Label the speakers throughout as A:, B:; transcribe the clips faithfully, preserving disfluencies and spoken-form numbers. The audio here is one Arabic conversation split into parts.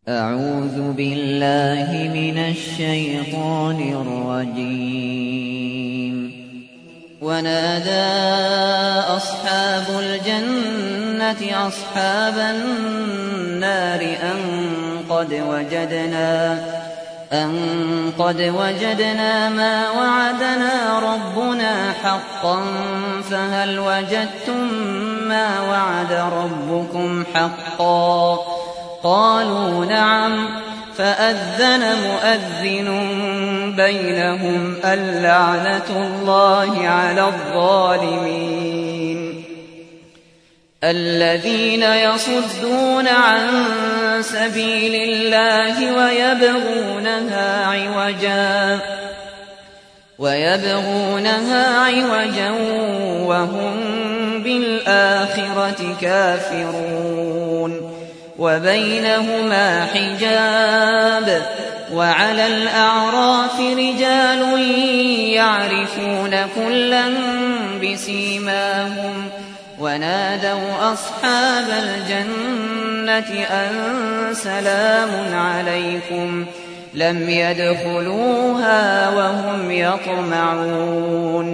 A: أعوذ بالله من الشيطان الرجيم. ونادى أصحاب الجنة أصحاب النار أن قد وجدنا أن قد وجدنا ما وعدنا ربنا حقا فهل وجدتم ما وعد ربكم حقا؟ قالوا نعم. فأذن مؤذن بينهم اللعنة الله على الظالمين. الذين يصدون عن سبيل الله ويبغونها عوجا ويبغونها عوجا وهم بالآخرة كافرون. وبينهما حجاب. وعلى الأعراف رجال يعرفون كلا بسيماهم ونادوا أصحاب الجنة أن سلام عليكم لم يدخلوها وهم يطمعون.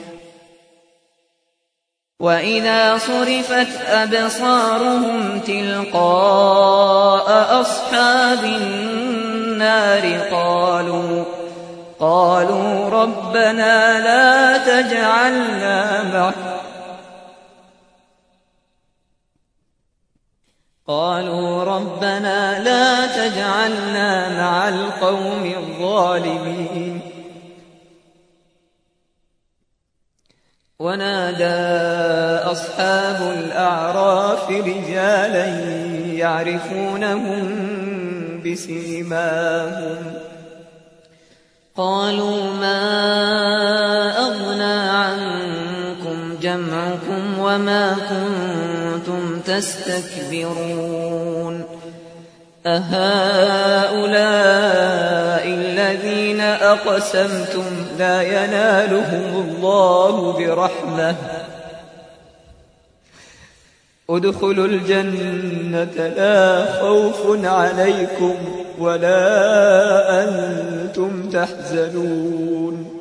A: وإذا صرفت أبصارهم تلقاء أصحاب النار قالوا قالوا ربنا لا تجعلنا مع قالوا ربنا لا تجعلنا مع القوم الظالمين. ونادى أصحاب الأعراف رجالا يعرفونهم بسيماهم قالوا ما أغنى عنكم جمعكم وما كنتم تستكبرون أهؤلاء الذين أقسمتم لا ينالهم الله برحمة ادخلوا الجنة لا خوف عليكم ولا أنتم تحزنون.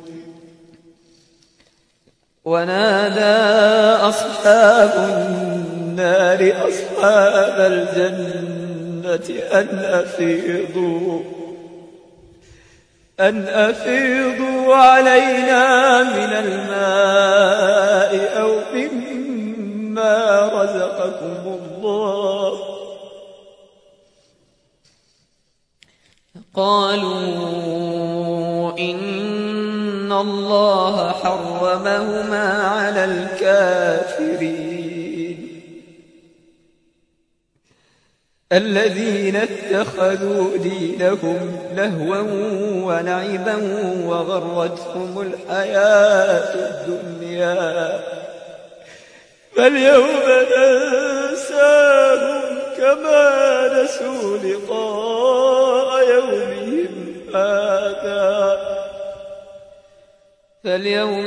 A: ونادى أصحاب النار أصحاب الجنة أن أفيضوا أن أفيضوا علينا من الماء أو مما رزقكم الله. قالوا إن الله حرمهما على الكافرين الذين اتخذوا دينهم لهوا ولعبا وغرتهم الحياة الدنيا فاليوم ننساهم كما نسوا لقاء يومهم هذا فاليوم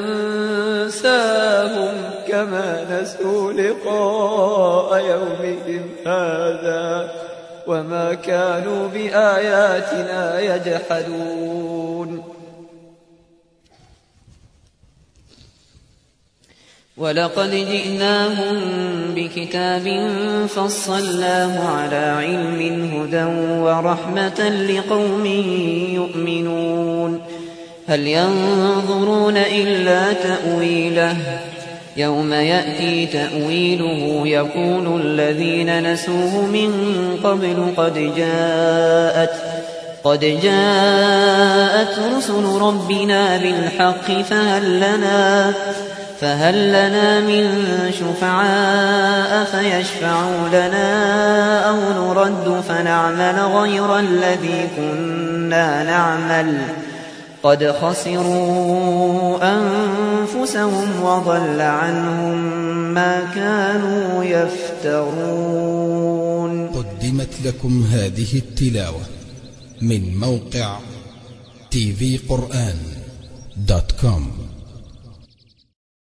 A: ننساهم كما نسوا لقاء يومهم هذا وما كانوا بآياتنا يجحدون. ولقد جئناهم بكتاب فصلناه على علم هدى ورحمة لقوم يؤمنون. هل ينظرون إلا تأويله يوم يأتي تأويله يقول الذين نسوه من قبل قد جاءت قد جاءت رسل ربنا بالحق فهل لنا فهل لنا من شفعاء فيشفعوا لنا أو نرد فنعمل غير الذي كنا نعمل قد خسروا أنفسهم وضل عنهم ما كانوا يفترون.
B: قدمت لكم هذه التلاوة من موقع تي في قرآن دوت كوم.